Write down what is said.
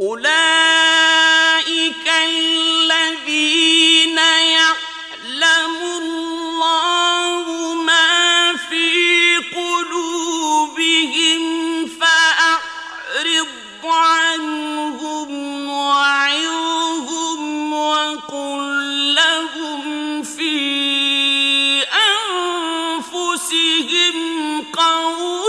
أولئك الذين يعلم الله ما في قلوبهم فأعرض عنهم وعظهم وقل لهم في أنفسهم قولا